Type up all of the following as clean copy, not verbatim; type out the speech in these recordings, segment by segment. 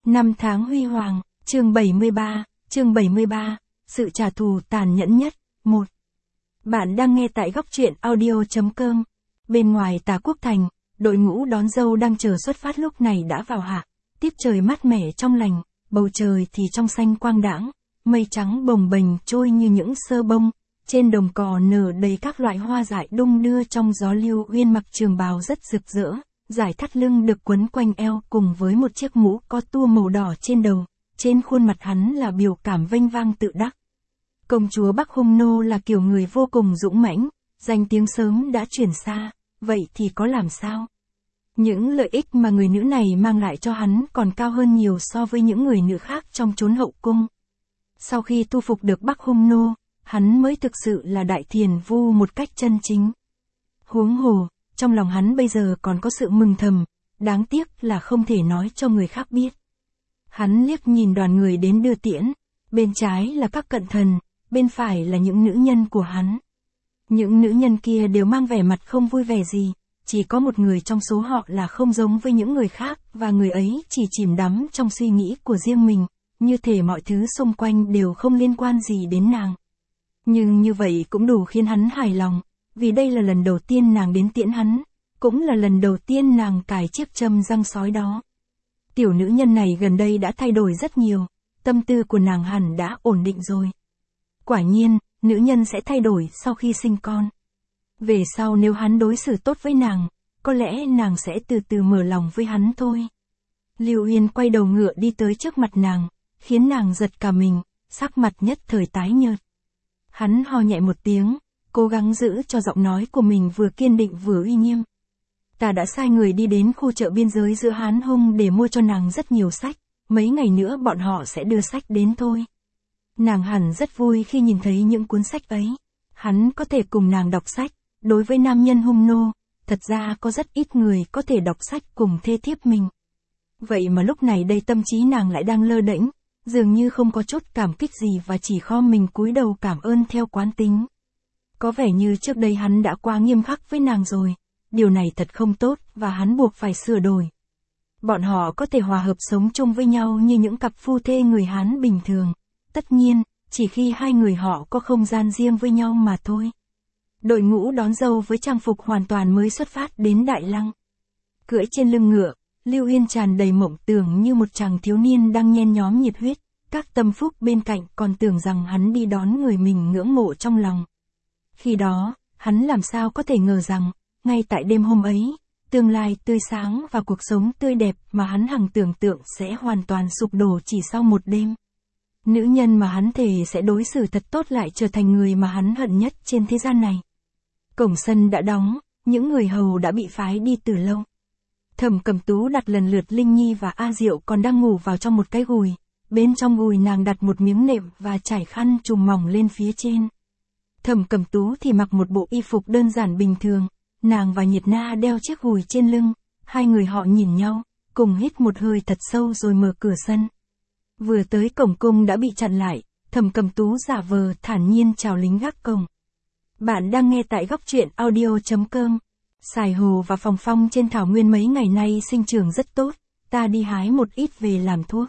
Năm tháng huy hoàng, chương 73, sự trả thù tàn nhẫn nhất, 1. Bạn đang nghe tại góc truyện audio.com. Bên ngoài Tà Quốc Thành, đội ngũ đón dâu đang chờ xuất phát lúc này đã vào hạ. Tiết trời mát mẻ trong lành, bầu trời thì trong xanh quang đãng, mây trắng bồng bềnh trôi như những sơ bông, trên đồng cỏ nở đầy các loại hoa dại đung đưa trong gió. Lưu Uyên mặc trường bào rất rực rỡ, dải thắt lưng được quấn quanh eo cùng với một chiếc mũ có tua màu đỏ trên đầu, trên khuôn mặt hắn là biểu cảm vênh vang tự đắc. Công chúa Bắc Hung Nô là kiểu người vô cùng dũng mãnh, danh tiếng sớm đã truyền xa, vậy thì có làm sao? Những lợi ích mà người nữ này mang lại cho hắn còn cao hơn nhiều so với những người nữ khác trong chốn hậu cung. Sau khi thu phục được Bắc Hung Nô, hắn mới thực sự là đại thiền vu một cách chân chính. Huống hồ, trong lòng hắn bây giờ còn có sự mừng thầm, đáng tiếc là không thể nói cho người khác biết. Hắn liếc nhìn đoàn người đến đưa tiễn, bên trái là các cận thần, bên phải là những nữ nhân của hắn. Những nữ nhân kia đều mang vẻ mặt không vui vẻ gì, chỉ có một người trong số họ là không giống với những người khác, và người ấy chỉ chìm đắm trong suy nghĩ của riêng mình, như thể mọi thứ xung quanh đều không liên quan gì đến nàng. Nhưng như vậy cũng đủ khiến hắn hài lòng, vì đây là lần đầu tiên nàng đến tiễn hắn, cũng là lần đầu tiên nàng cài chiếc châm răng sói đó. Tiểu nữ nhân này gần đây đã thay đổi rất nhiều, tâm tư của nàng hẳn đã ổn định rồi. Quả nhiên, nữ nhân sẽ thay đổi sau khi sinh con. Về sau nếu hắn đối xử tốt với nàng, có lẽ nàng sẽ từ từ mở lòng với hắn thôi. Lưu Uyên quay đầu ngựa đi tới trước mặt nàng, khiến nàng giật cả mình, sắc mặt nhất thời tái nhợt. Hắn ho nhẹ một tiếng, cố gắng giữ cho giọng nói của mình vừa kiên định vừa uy nghiêm. Ta đã sai người đi đến khu chợ biên giới giữa Hán Hung để mua cho nàng rất nhiều sách, mấy ngày nữa bọn họ sẽ đưa sách đến thôi. Nàng hẳn rất vui khi nhìn thấy những cuốn sách ấy. Hắn có thể cùng nàng đọc sách, đối với nam nhân Hung Nô, thật ra có rất ít người có thể đọc sách cùng thê thiếp mình. Vậy mà lúc này đây tâm trí nàng lại đang lơ đễnh, dường như không có chút cảm kích gì và chỉ khom mình cúi đầu cảm ơn theo quán tính. Có vẻ như trước đây hắn đã quá nghiêm khắc với nàng rồi, điều này thật không tốt và hắn buộc phải sửa đổi. Bọn họ có thể hòa hợp sống chung với nhau như những cặp phu thê người Hán bình thường. Tất nhiên, chỉ khi hai người họ có không gian riêng với nhau mà thôi. Đội ngũ đón dâu với trang phục hoàn toàn mới xuất phát đến Đại Lăng. Cưỡi trên lưng ngựa, Lưu Uyên tràn đầy mộng tưởng như một chàng thiếu niên đang nhen nhóm nhiệt huyết, các tâm phúc bên cạnh còn tưởng rằng hắn đi đón người mình ngưỡng mộ trong lòng. Khi đó, hắn làm sao có thể ngờ rằng, ngay tại đêm hôm ấy, tương lai tươi sáng và cuộc sống tươi đẹp mà hắn hằng tưởng tượng sẽ hoàn toàn sụp đổ chỉ sau một đêm. Nữ nhân mà hắn thề sẽ đối xử thật tốt lại trở thành người mà hắn hận nhất trên thế gian này. Cổng sân đã đóng, những người hầu đã bị phái đi từ lâu. Thẩm Cẩm Tú đặt lần lượt Linh Nhi và A Diệu còn đang ngủ vào trong một cái gùi, bên trong gùi nàng đặt một miếng nệm và trải khăn trùm mỏng lên phía trên. Thẩm Cẩm Tú thì mặc một bộ y phục đơn giản bình thường, nàng và Nhiệt Na đeo chiếc gùi trên lưng, hai người họ nhìn nhau, cùng hít một hơi thật sâu rồi mở cửa sân. Vừa tới cổng cung đã bị chặn lại, Thẩm Cẩm Tú giả vờ thản nhiên chào lính gác cổng. Bạn đang nghe tại góc truyện audio.com. Sài hồ và phòng phong trên thảo nguyên mấy ngày nay sinh trưởng rất tốt, ta đi hái một ít về làm thuốc.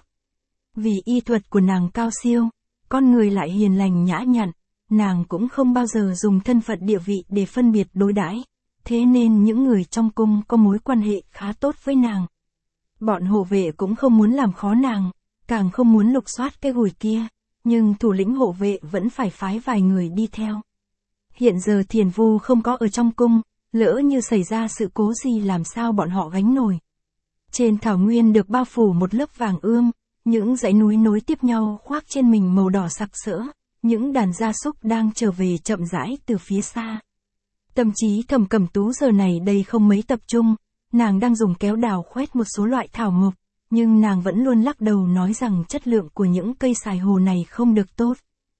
Vì y thuật của nàng cao siêu, con người lại hiền lành nhã nhặn, nàng cũng không bao giờ dùng thân phận địa vị để phân biệt đối đãi, thế nên những người trong cung có mối quan hệ khá tốt với nàng. Bọn hộ vệ cũng không muốn làm khó nàng, càng không muốn lục soát cái gùi kia, nhưng thủ lĩnh hộ vệ vẫn phải phái vài người đi theo. Hiện giờ Thiền Vu không có ở trong cung, lỡ như xảy ra sự cố gì làm sao bọn họ gánh nổi. Trên thảo nguyên được bao phủ một lớp vàng ươm, những dãy núi nối tiếp nhau khoác trên mình màu đỏ sặc sỡ, những đàn gia súc đang trở về chậm rãi từ phía xa. Tâm trí Thẩm Cẩm Tú giờ này đây không mấy tập trung, nàng đang dùng kéo đào khoét một số loại thảo mộc, nhưng nàng vẫn luôn lắc đầu nói rằng chất lượng của những cây sài hồ này không được tốt.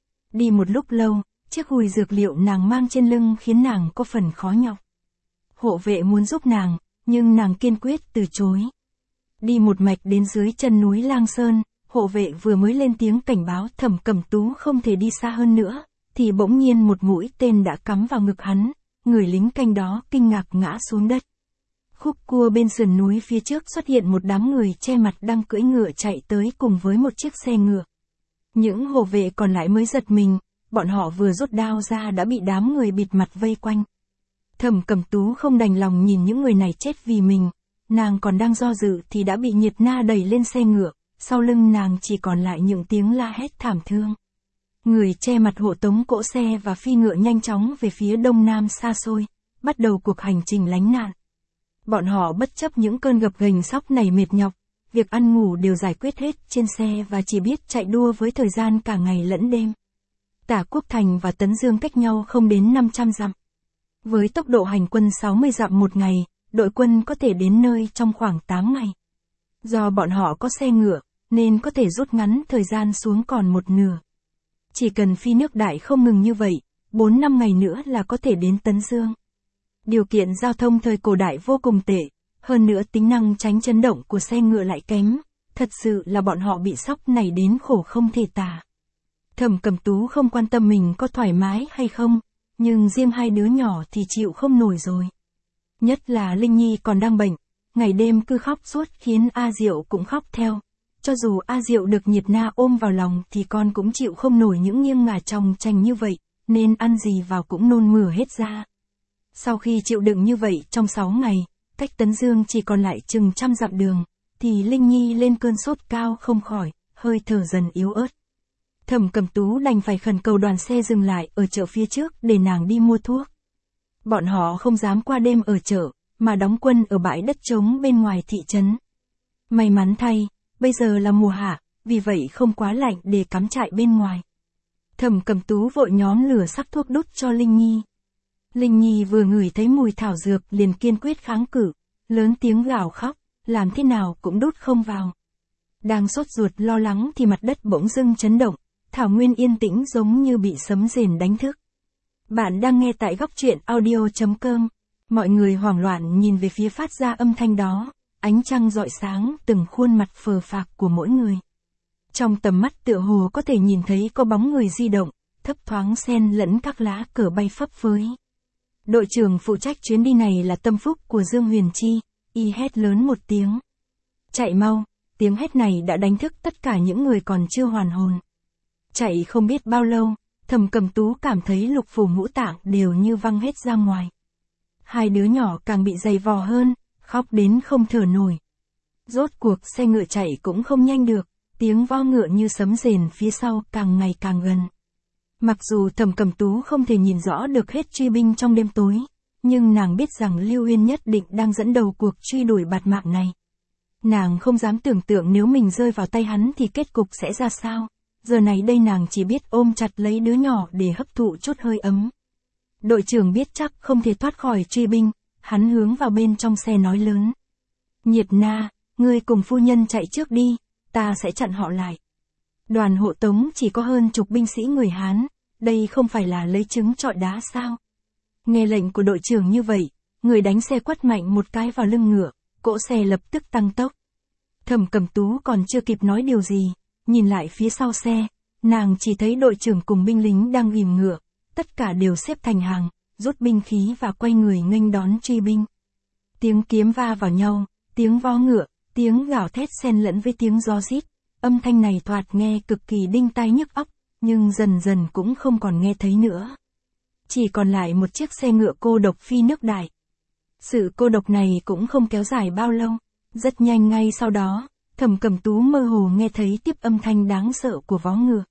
Đi một lúc lâu, chiếc gùi dược liệu nàng mang trên lưng khiến nàng có phần khó nhọc. Hộ vệ muốn giúp nàng, nhưng nàng kiên quyết từ chối. Đi một mạch đến dưới chân núi Lang Sơn, hộ vệ vừa mới lên tiếng cảnh báo Thẩm Cẩm Tú không thể đi xa hơn nữa, thì bỗng nhiên một mũi tên đã cắm vào ngực hắn, người lính canh đó kinh ngạc ngã xuống đất. Khúc cua bên sườn núi phía trước xuất hiện một đám người che mặt đang cưỡi ngựa chạy tới cùng với một chiếc xe ngựa. Những hộ vệ còn lại mới giật mình, bọn họ vừa rút đao ra đã bị đám người bịt mặt vây quanh. Thẩm Cẩm Tú không đành lòng nhìn những người này chết vì mình, nàng còn đang do dự thì đã bị Nhiệt Na đẩy lên xe ngựa, sau lưng nàng chỉ còn lại những tiếng la hét thảm thương. Người che mặt hộ tống cỗ xe và phi ngựa nhanh chóng về phía đông nam xa xôi, bắt đầu cuộc hành trình lánh nạn. Bọn họ bất chấp những cơn gập ghềnh sóc nảy mệt nhọc, việc ăn ngủ đều giải quyết hết trên xe và chỉ biết chạy đua với thời gian cả ngày lẫn đêm. Tả Quốc Thành và Tấn Dương cách nhau không đến 500 dặm. Với tốc độ hành quân 60 dặm một ngày, đội quân có thể đến nơi trong khoảng 8 ngày. Do bọn họ có xe ngựa, nên có thể rút ngắn thời gian xuống còn một nửa. Chỉ cần phi nước đại không ngừng như vậy, 4-5 ngày nữa là có thể đến Tấn Dương. Điều kiện giao thông thời cổ đại vô cùng tệ, hơn nữa tính năng tránh chấn động của xe ngựa lại kém, thật sự là bọn họ bị sóc này đến khổ không thể tả. Thẩm Cẩm Tú không quan tâm mình có thoải mái hay không, nhưng riêng hai đứa nhỏ thì chịu không nổi rồi. Nhất là Linh Nhi còn đang bệnh, ngày đêm cứ khóc suốt khiến A Diệu cũng khóc theo. Cho dù A Diệu được Nhiệt Na ôm vào lòng thì con cũng chịu không nổi những nghiêng ngả chồng chành như vậy, nên ăn gì vào cũng nôn mửa hết ra. Sau khi chịu đựng như vậy trong 6 ngày, cách Tấn Dương chỉ còn lại chừng 100 dặm đường, thì Linh Nhi lên cơn sốt cao không khỏi, hơi thở dần yếu ớt. Thẩm Cẩm Tú đành phải khẩn cầu đoàn xe dừng lại ở chợ phía trước để nàng đi mua thuốc. Bọn họ không dám qua đêm ở chợ, mà đóng quân ở bãi đất trống bên ngoài thị trấn. May mắn thay, bây giờ là mùa hạ, vì vậy không quá lạnh để cắm trại bên ngoài. Thẩm Cẩm Tú vội nhóm lửa sắc thuốc đút cho Linh Nhi. Linh Nhi vừa ngửi thấy mùi thảo dược liền kiên quyết kháng cự, lớn tiếng gào khóc, làm thế nào cũng đút không vào. Đang sốt ruột lo lắng thì mặt đất bỗng dưng chấn động, thảo nguyên yên tĩnh giống như bị sấm rền đánh thức. Bạn đang nghe tại góc truyện audio.com. Mọi người hoảng loạn nhìn về phía phát ra âm thanh đó, ánh trăng rọi sáng từng khuôn mặt phờ phạc của mỗi người. Trong tầm mắt tựa hồ có thể nhìn thấy có bóng người di động, thấp thoáng xen lẫn các lá cờ bay phấp phới. Đội trưởng phụ trách chuyến đi này là tâm phúc của Dương Huyền Chi, y hét lớn một tiếng. Chạy mau, tiếng hét này đã đánh thức tất cả những người còn chưa hoàn hồn. Chạy không biết bao lâu, Thẩm Cẩm Tú cảm thấy lục phủ ngũ tạng đều như văng hết ra ngoài. Hai đứa nhỏ càng bị dày vò hơn, khóc đến không thở nổi. Rốt cuộc xe ngựa chạy cũng không nhanh được, tiếng vo ngựa như sấm rền phía sau càng ngày càng gần. Mặc dù Thẩm Cẩm Tú không thể nhìn rõ được hết truy binh trong đêm tối, nhưng nàng biết rằng Lưu Uyên nhất định đang dẫn đầu cuộc truy đuổi bạt mạng này. Nàng không dám tưởng tượng nếu mình rơi vào tay hắn thì kết cục sẽ ra sao. Giờ này đây nàng chỉ biết ôm chặt lấy đứa nhỏ để hấp thụ chút hơi ấm. Đội trưởng biết chắc không thể thoát khỏi truy binh, hắn hướng vào bên trong xe nói lớn. Nhiệt Na, ngươi cùng phu nhân chạy trước đi, ta sẽ chặn họ lại. Đoàn hộ tống chỉ có hơn chục binh sĩ người Hán, đây không phải là lấy trứng trọi đá sao? Nghe lệnh của đội trưởng như vậy, người đánh xe quất mạnh một cái vào lưng ngựa, cỗ xe lập tức tăng tốc. Thẩm Cẩm Tú còn chưa kịp nói điều gì, nhìn lại phía sau xe, nàng chỉ thấy đội trưởng cùng binh lính đang ghìm ngựa, tất cả đều xếp thành hàng, rút binh khí và quay người nghênh đón truy binh. Tiếng kiếm va vào nhau, tiếng vó ngựa, tiếng gào thét xen lẫn với tiếng gió rít, âm thanh này thoạt nghe cực kỳ đinh tai nhức óc, nhưng dần dần cũng không còn nghe thấy nữa. Chỉ còn lại một chiếc xe ngựa cô độc phi nước đại. Sự cô độc này cũng không kéo dài bao lâu, rất nhanh ngay sau đó, Thẩm Cẩm Tú mơ hồ nghe thấy tiếp âm thanh đáng sợ của vó ngựa.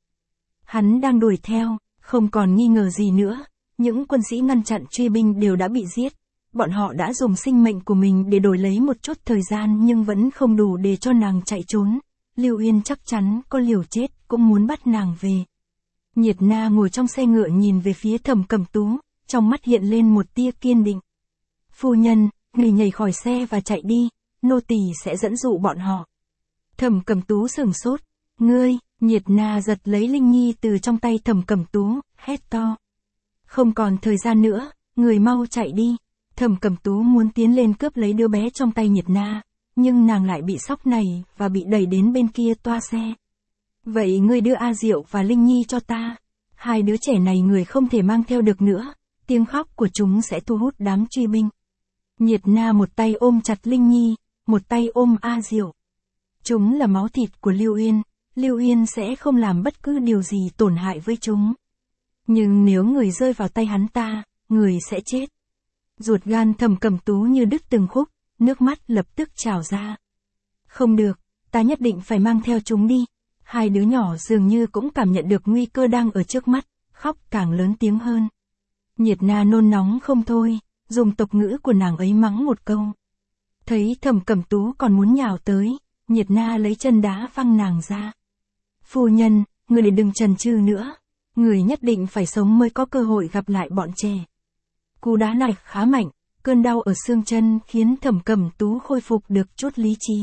Hắn đang đuổi theo, không còn nghi ngờ gì nữa, những quân sĩ ngăn chặn truy binh đều đã bị giết. Bọn họ đã dùng sinh mệnh của mình để đổi lấy một chút thời gian nhưng vẫn không đủ để cho nàng chạy trốn. Lưu Uyên chắc chắn có liều chết cũng muốn bắt nàng về. Nhiệt Na ngồi trong xe ngựa nhìn về phía Thẩm Cẩm Tú, trong mắt hiện lên một tia kiên định. Phu nhân, người nhảy khỏi xe và chạy đi, nô tỳ sẽ dẫn dụ bọn họ. Thẩm Cẩm Tú sửng sốt. Ngươi, Nhiệt Na giật lấy Linh Nhi từ trong tay Thẩm Cẩm Tú, hét to. Không còn thời gian nữa, người mau chạy đi. Thẩm Cẩm Tú muốn tiến lên cướp lấy đứa bé trong tay Nhiệt Na, nhưng nàng lại bị sóc này và bị đẩy đến bên kia toa xe. Vậy ngươi đưa A Diệu và Linh Nhi cho ta. Hai đứa trẻ này người không thể mang theo được nữa, tiếng khóc của chúng sẽ thu hút đám truy binh. Nhiệt Na một tay ôm chặt Linh Nhi, một tay ôm A Diệu. Chúng là máu thịt của Lưu Yên, Lưu Yên sẽ không làm bất cứ điều gì tổn hại với chúng. Nhưng nếu người rơi vào tay hắn ta, người sẽ chết. Ruột gan Thẩm Cẩm Tú như đứt từng khúc, nước mắt lập tức trào ra. Không được, ta nhất định phải mang theo chúng đi. Hai đứa nhỏ dường như cũng cảm nhận được nguy cơ đang ở trước mắt, khóc càng lớn tiếng hơn. Nhiệt Na nôn nóng không thôi, dùng tộc ngữ của nàng ấy mắng một câu. Thấy Thẩm Cẩm Tú còn muốn nhào tới, Nhiệt Na lấy chân đá văng nàng ra. Phu nhân, người để đừng chần chừ nữa. Người nhất định phải sống mới có cơ hội gặp lại bọn trẻ. Cú đá này khá mạnh, cơn đau ở xương chân khiến Thẩm Cẩm Tú khôi phục được chút lý trí.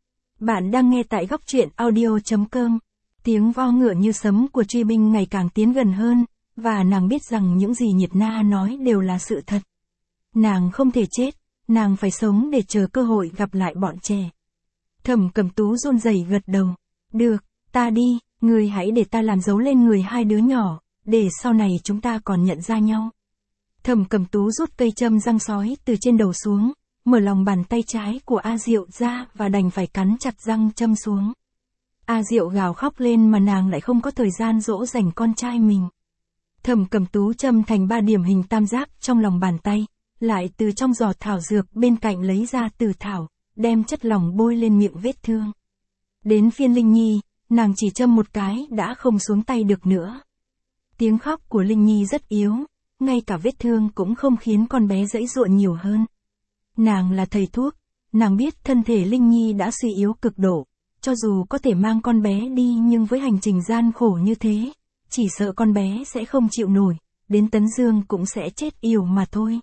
Bạn đang nghe tại góc truyện audio.com. Tiếng vo ngựa như sấm của truy binh ngày càng tiến gần hơn, và nàng biết rằng những gì Nhiệt Na nói đều là sự thật. Nàng không thể chết, nàng phải sống để chờ cơ hội gặp lại bọn trẻ. Thẩm Cẩm Tú run rẩy gật đầu. Được, ta đi, người hãy để ta làm dấu lên người hai đứa nhỏ, để sau này chúng ta còn nhận ra nhau. Thẩm Cẩm Tú rút cây châm răng sói từ trên đầu xuống, mở lòng bàn tay trái của A Diệu ra và đành phải cắn chặt răng châm xuống. A Diệu gào khóc lên mà nàng lại không có thời gian dỗ dành con trai mình. Thẩm Cẩm Tú châm thành 3 điểm hình tam giác trong lòng bàn tay, lại từ trong giỏ thảo dược bên cạnh lấy ra từ thảo, đem chất lỏng bôi lên miệng vết thương. Đến phiên Linh Nhi, nàng chỉ châm một cái đã không xuống tay được nữa. Tiếng khóc của Linh Nhi rất yếu, ngay cả vết thương cũng không khiến con bé giãy giụa nhiều hơn. Nàng là thầy thuốc, nàng biết thân thể Linh Nhi đã suy yếu cực độ, cho dù có thể mang con bé đi nhưng với hành trình gian khổ như thế, chỉ sợ con bé sẽ không chịu nổi, đến Tấn Dương cũng sẽ chết yểu mà thôi.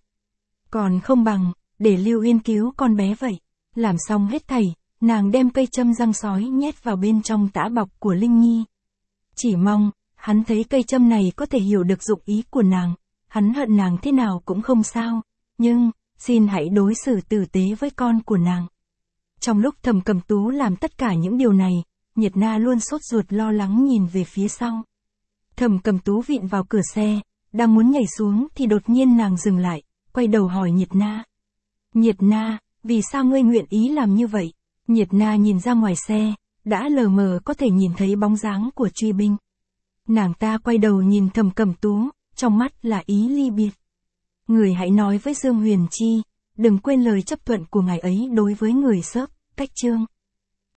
Còn không bằng, để Lưu Yên cứu con bé vậy. Làm xong hết thảy, nàng đem cây châm răng sói nhét vào bên trong tã bọc của Linh Nhi. Chỉ mong, hắn thấy cây châm này có thể hiểu được dụng ý của nàng, hắn hận nàng thế nào cũng không sao, nhưng, xin hãy đối xử tử tế với con của nàng. Trong lúc Thẩm Cẩm Tú làm tất cả những điều này, Nhiệt Na luôn sốt ruột lo lắng nhìn về phía sau. Thẩm Cẩm Tú vịn vào cửa xe, đang muốn nhảy xuống thì đột nhiên nàng dừng lại, quay đầu hỏi Nhiệt Na. Nhiệt Na, vì sao ngươi nguyện ý làm như vậy? Nhiệt Na nhìn ra ngoài xe, đã lờ mờ có thể nhìn thấy bóng dáng của truy binh. Nàng ta quay đầu nhìn Thẩm Cẩm Tú, trong mắt là ý ly biệt. Người hãy nói với Dương Huyền Chi, đừng quên lời chấp thuận của ngài ấy đối với người Sớp, Cách Trương.